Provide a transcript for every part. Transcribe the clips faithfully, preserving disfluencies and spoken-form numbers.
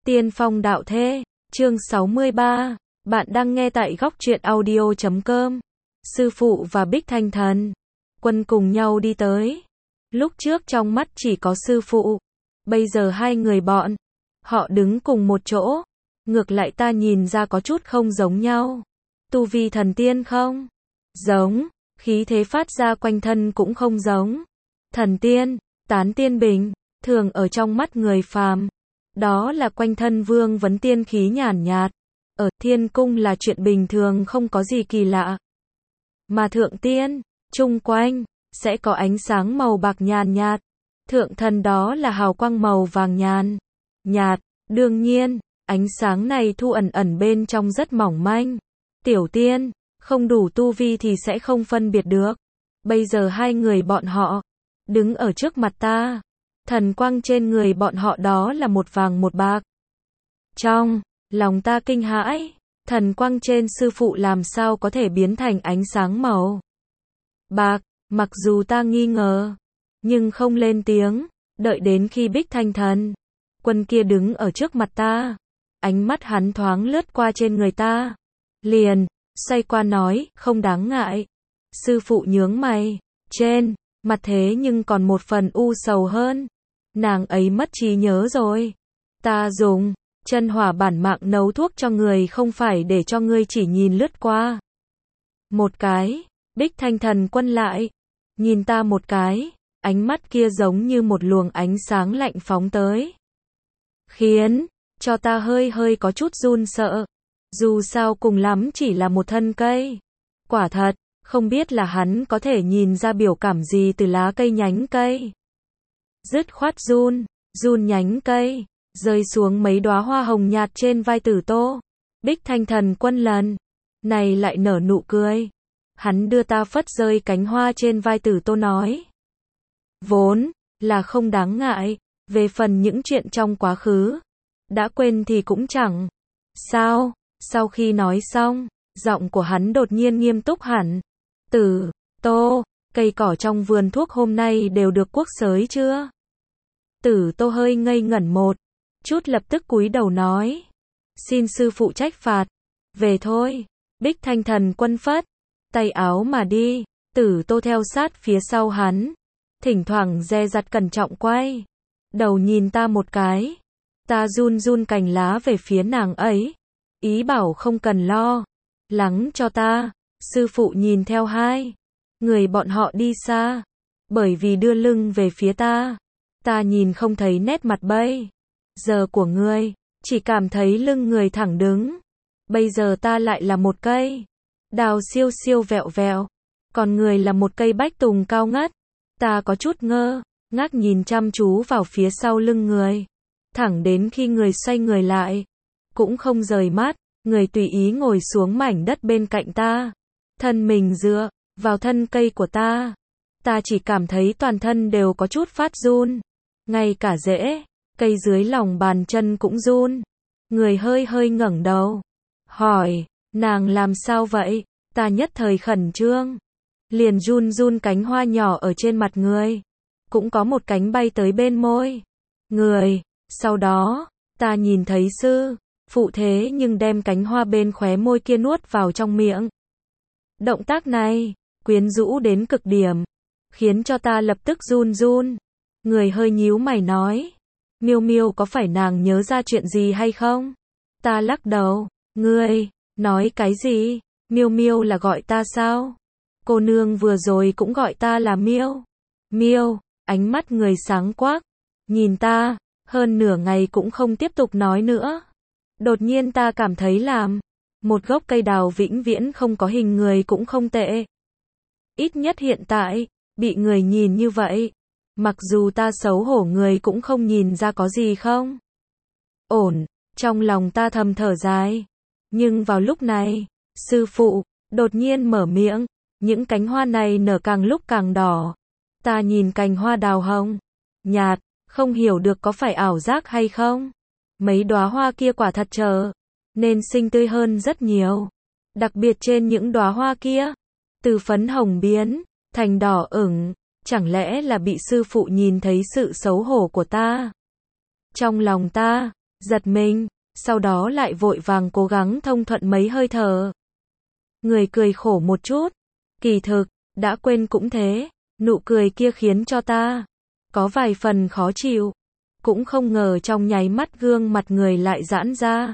Tiên phong đạo thế, chương sáu mươi ba, bạn đang nghe tại góc truyện audio chấm com. Sư phụ và Bích Thanh Thần Quân cùng nhau đi tới. Lúc trước trong mắt chỉ có sư phụ, bây giờ hai người bọn họ đứng cùng một chỗ, ngược lại ta nhìn ra có chút không giống nhau. Tu vi thần tiên không giống, khí thế phát ra quanh thân cũng không giống. Thần tiên, tán tiên bình thường ở trong mắt người phàm, đó là quanh thân vương vấn tiên khí nhàn nhạt. Ở thiên cung là chuyện bình thường không có gì kỳ lạ. Mà thượng tiên, chung quanh sẽ có ánh sáng màu bạc nhàn nhạt. Thượng thần đó là hào quang màu vàng nhàn nhạt. Đương nhiên, ánh sáng này thu ẩn ẩn bên trong rất mỏng manh. Tiểu tiên, không đủ tu vi thì sẽ không phân biệt được. Bây giờ hai người bọn họ đứng ở trước mặt ta. Thần quang trên người bọn họ đó là một vàng một bạc. Trong lòng ta kinh hãi, thần quang trên sư phụ làm sao có thể biến thành ánh sáng màu bạc. Mặc dù ta nghi ngờ, nhưng không lên tiếng, đợi đến khi Bích Thanh Thần Quân kia đứng ở trước mặt ta, ánh mắt hắn thoáng lướt qua trên người ta, liền xoay qua nói, không đáng ngại. Sư phụ nhướng mày, trên mặt thế nhưng còn một phần u sầu hơn. Nàng ấy mất trí nhớ rồi. Ta dùng chân hỏa bản mạng nấu thuốc cho người không phải để cho ngươi chỉ nhìn lướt qua một cái. Bích Thanh Thần Quân lại nhìn ta một cái, ánh mắt kia giống như một luồng ánh sáng lạnh phóng tới, khiến cho ta hơi hơi có chút run sợ. Dù sao cùng lắm chỉ là một thân cây. Quả thật, không biết là hắn có thể nhìn ra biểu cảm gì từ lá cây nhánh cây. Dứt khoát run, run nhánh cây, rơi xuống mấy đóa hoa hồng nhạt trên vai Tử Tô. Bích Thanh Thần Quân lần này lại nở nụ cười. Hắn đưa ta phất rơi cánh hoa trên vai Tử Tô nói, vốn là không đáng ngại, về phần những chuyện trong quá khứ, đã quên thì cũng chẳng sao. Sau khi nói xong, giọng của hắn đột nhiên nghiêm túc hẳn. Tử Tô, cây cỏ trong vườn thuốc hôm nay đều được quốc xới chưa? Tử Tô hơi ngây ngẩn một chút, lập tức cúi đầu nói, xin sư phụ trách phạt, về thôi. Bích Thanh Thần Quân phất tay áo mà đi. Tử Tô theo sát phía sau hắn, thỉnh thoảng dè dặt cẩn trọng quay đầu nhìn ta một cái. Ta run run cành lá về phía nàng ấy, ý bảo không cần lo lắng cho ta. Sư phụ nhìn theo hai người bọn họ đi xa, bởi vì đưa lưng về phía ta, ta nhìn không thấy nét mặt bây giờ của ngươi, chỉ cảm thấy lưng người thẳng đứng. Bây giờ ta lại là một cây đào siêu siêu vẹo vẹo, còn người là một cây bách tùng cao ngất. Ta có chút ngơ ngác nhìn chăm chú vào phía sau lưng người, thẳng đến khi người xoay người lại, cũng không rời mắt. Người tùy ý ngồi xuống mảnh đất bên cạnh ta, thân mình dựa vào thân cây của ta. Ta chỉ cảm thấy toàn thân đều có chút phát run, ngay cả rễ cây dưới lòng bàn chân cũng run. Người hơi hơi ngẩng đầu hỏi, nàng làm sao vậy? Ta nhất thời khẩn trương, liền run run cánh hoa nhỏ ở trên mặt người, cũng có một cánh bay tới bên môi người. Sau đó, ta nhìn thấy sư phụ thế nhưng đem cánh hoa bên khóe môi kia nuốt vào trong miệng. Động tác này quyến rũ đến cực điểm, khiến cho ta lập tức run run. Người hơi nhíu mày nói, Miêu Miêu có phải nàng nhớ ra chuyện gì hay không? Ta lắc đầu, ngươi nói cái gì? Miêu Miêu là gọi ta sao? Cô nương vừa rồi cũng gọi ta là Miêu Miêu. Ánh mắt người sáng quắc nhìn ta, hơn nửa ngày cũng không tiếp tục nói nữa. Đột nhiên ta cảm thấy làm một gốc cây đào vĩnh viễn không có hình người cũng không tệ. Ít nhất hiện tại, bị người nhìn như vậy, mặc dù ta xấu hổ người cũng không nhìn ra có gì không ổn. Trong lòng ta thầm thở dài. Nhưng vào lúc này, sư phụ đột nhiên mở miệng, những cánh hoa này nở càng lúc càng đỏ. Ta nhìn cành hoa đào hồng nhạt, không hiểu được có phải ảo giác hay không. Mấy đóa hoa kia quả thật trở nên xinh tươi hơn rất nhiều. Đặc biệt trên những đóa hoa kia, từ phấn hồng biến thành đỏ ửng. Chẳng lẽ là bị sư phụ nhìn thấy sự xấu hổ của ta? Trong lòng ta giật mình, sau đó lại vội vàng cố gắng thông thuận mấy hơi thở. Người cười khổ một chút, kỳ thực, đã quên cũng thế, nụ cười kia khiến cho ta có vài phần khó chịu, cũng không ngờ trong nháy mắt gương mặt người lại giãn ra.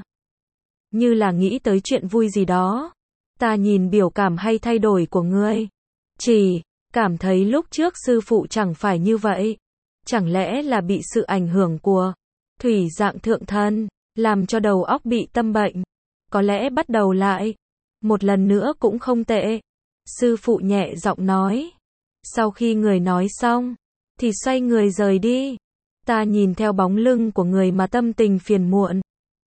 Như là nghĩ tới chuyện vui gì đó. Ta nhìn biểu cảm hay thay đổi của ngươi, chỉ cảm thấy lúc trước sư phụ chẳng phải như vậy. Chẳng lẽ là bị sự ảnh hưởng của thủy dạng thượng thân, làm cho đầu óc bị tâm bệnh. Có lẽ bắt đầu lại một lần nữa cũng không tệ. Sư phụ nhẹ giọng nói. Sau khi người nói xong, thì xoay người rời đi. Ta nhìn theo bóng lưng của người mà tâm tình phiền muộn.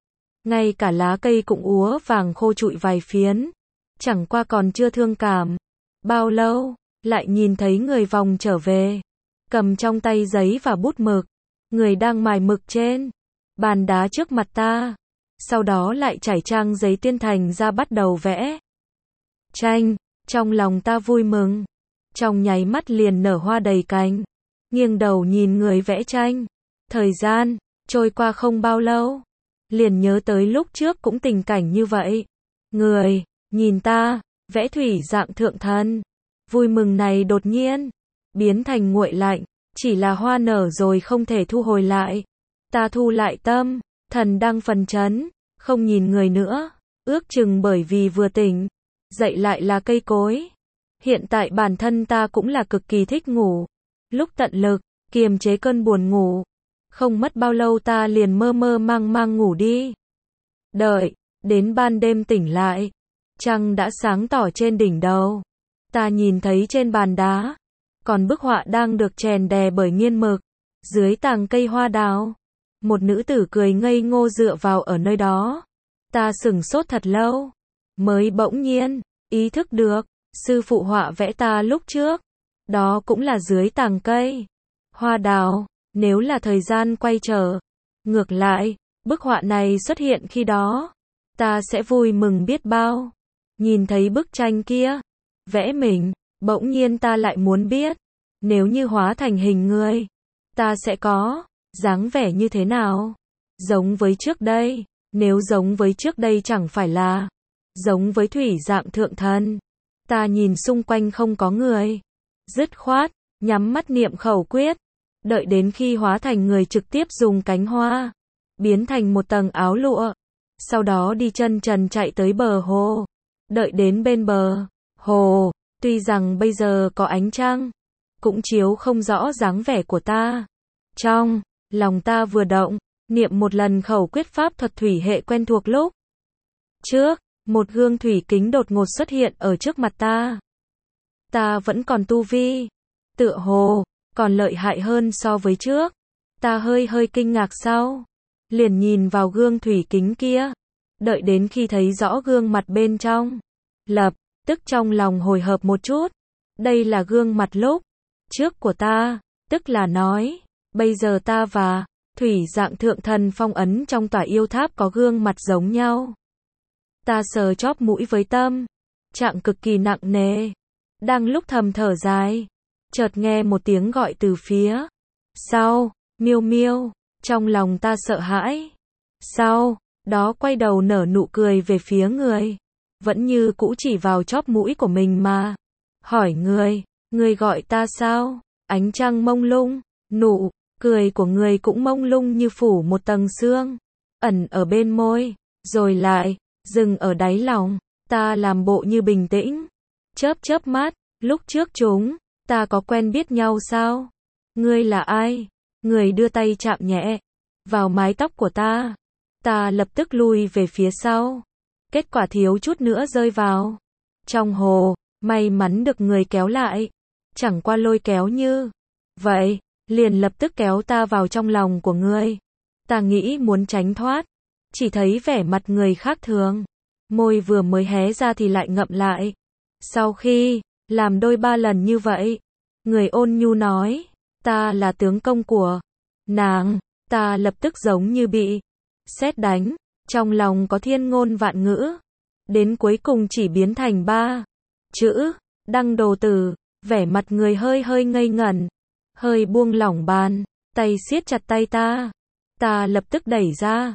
Ngay cả lá cây cũng úa vàng khô trụi vài phiến. Chẳng qua còn chưa thương cảm. Bao lâu, lại nhìn thấy người vòng trở về. Cầm trong tay giấy và bút mực. Người đang mài mực trên bàn đá trước mặt ta. Sau đó lại trải trang giấy tuyên thành ra bắt đầu vẽ tranh. Trong lòng ta vui mừng. Trong nháy mắt liền nở hoa đầy cánh. Nghiêng đầu nhìn người vẽ tranh. Thời gian trôi qua không bao lâu, liền nhớ tới lúc trước cũng tình cảnh như vậy. Người nhìn ta vẽ thủy dạng thượng thân. Vui mừng này đột nhiên biến thành nguội lạnh, chỉ là hoa nở rồi không thể thu hồi lại. Ta thu lại tâm, thần đang phấn chấn, không nhìn người nữa, ước chừng bởi vì vừa tỉnh dậy lại là cây cối. Hiện tại bản thân ta cũng là cực kỳ thích ngủ, lúc tận lực kiềm chế cơn buồn ngủ. Không mất bao lâu ta liền mơ mơ mang mang ngủ đi. Đợi đến ban đêm tỉnh lại, trăng đã sáng tỏ trên đỉnh đầu. Ta nhìn thấy trên bàn đá còn bức họa đang được chèn đè bởi nghiên mực. Dưới tàng cây hoa đào, một nữ tử cười ngây ngô dựa vào ở nơi đó. Ta sửng sốt thật lâu, mới bỗng nhiên ý thức được, sư phụ họa vẽ ta lúc trước, đó cũng là dưới tàng cây hoa đào. Nếu là thời gian quay trở ngược lại, bức họa này xuất hiện khi đó, ta sẽ vui mừng biết bao. Nhìn thấy bức tranh kia vẽ mình, bỗng nhiên ta lại muốn biết, nếu như hóa thành hình người, ta sẽ có dáng vẻ như thế nào? Giống với trước đây, nếu giống với trước đây chẳng phải là giống với thủy dạng thượng thân. Ta nhìn xung quanh không có người, dứt khoát nhắm mắt niệm khẩu quyết, đợi đến khi hóa thành người trực tiếp dùng cánh hoa biến thành một tầng áo lụa, sau đó đi chân trần chạy tới bờ hồ. Đợi đến bên bờ hồ, tuy rằng bây giờ có ánh trăng, cũng chiếu không rõ dáng vẻ của ta. Trong lòng ta vừa động, niệm một lần khẩu quyết pháp thuật thủy hệ quen thuộc lúc trước, một gương thủy kính đột ngột xuất hiện ở trước mặt ta. Ta vẫn còn tu vi, tựa hồ còn lợi hại hơn so với trước. Ta hơi hơi kinh ngạc sau, liền nhìn vào gương thủy kính kia. Đợi đến khi thấy rõ gương mặt bên trong, lập tức trong lòng hồi hộp một chút. Đây là gương mặt lúc trước của ta, tức là nói, bây giờ ta và thủy dạng thượng thần phong ấn trong tòa yêu tháp có gương mặt giống nhau. Ta sờ chóp mũi với tâm trạng cực kỳ nặng nề. Đang lúc thầm thở dài, chợt nghe một tiếng gọi từ phía sau, miêu miêu. Trong lòng ta sợ hãi, sau đó quay đầu nở nụ cười về phía người, vẫn như cũ chỉ vào chóp mũi của mình mà hỏi người, người gọi ta sao? Ánh trăng mông lung, nụ cười của người cũng mông lung như phủ một tầng sương, ẩn ở bên môi, rồi lại dừng ở đáy lòng. Ta làm bộ như bình tĩnh, chớp chớp mắt, lúc trước chúng ta có quen biết nhau sao? Ngươi là ai? Người đưa tay chạm nhẹ vào mái tóc của ta. Ta lập tức lui về phía sau, kết quả thiếu chút nữa rơi vào trong hồ. May mắn được người kéo lại, chẳng qua lôi kéo như vậy, liền lập tức kéo ta vào trong lòng của ngươi. Ta nghĩ muốn tránh thoát, chỉ thấy vẻ mặt người khác thường, môi vừa mới hé ra thì lại ngậm lại. Sau khi làm đôi ba lần như vậy, người ôn nhu nói, ta là tướng công của nàng. Ta lập tức giống như bị sét đánh, trong lòng có thiên ngôn vạn ngữ, đến cuối cùng chỉ biến thành ba chữ, Đăng Đồ Tử. Vẻ mặt người hơi hơi ngây ngẩn, hơi buông lỏng bàn tay siết chặt tay ta. Ta lập tức đẩy ra,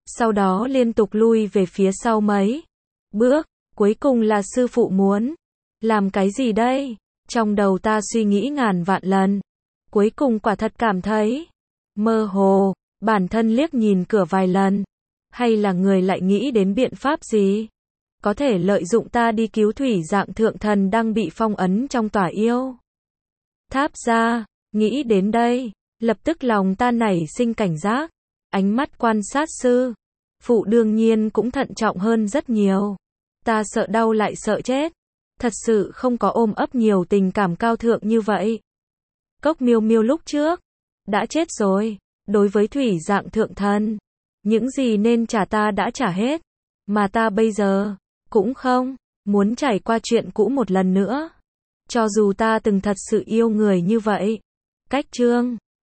sau đó liên tục lui về phía sau mấy bước, cuối cùng là sư phụ muốn làm cái gì đây? Trong đầu ta suy nghĩ ngàn vạn lần, cuối cùng quả thật cảm thấy mơ hồ, bản thân liếc nhìn cửa vài lần, hay là người lại nghĩ đến biện pháp gì? Có thể lợi dụng ta đi cứu thủy dạng thượng thần đang bị phong ấn trong tòa yêu tháp ra, nghĩ đến đây, lập tức lòng ta nảy sinh cảnh giác, ánh mắt quan sát sư phụ đương nhiên cũng thận trọng hơn rất nhiều. Ta sợ đau lại sợ chết, thật sự không có ôm ấp nhiều tình cảm cao thượng như vậy. Cốc Miêu Miêu lúc trước đã chết rồi, đối với thủy dạng thượng thần, những gì nên trả ta đã trả hết, mà ta bây giờ cũng không muốn trải qua chuyện cũ một lần nữa. Cho dù ta từng thật sự yêu người như vậy, cách Trương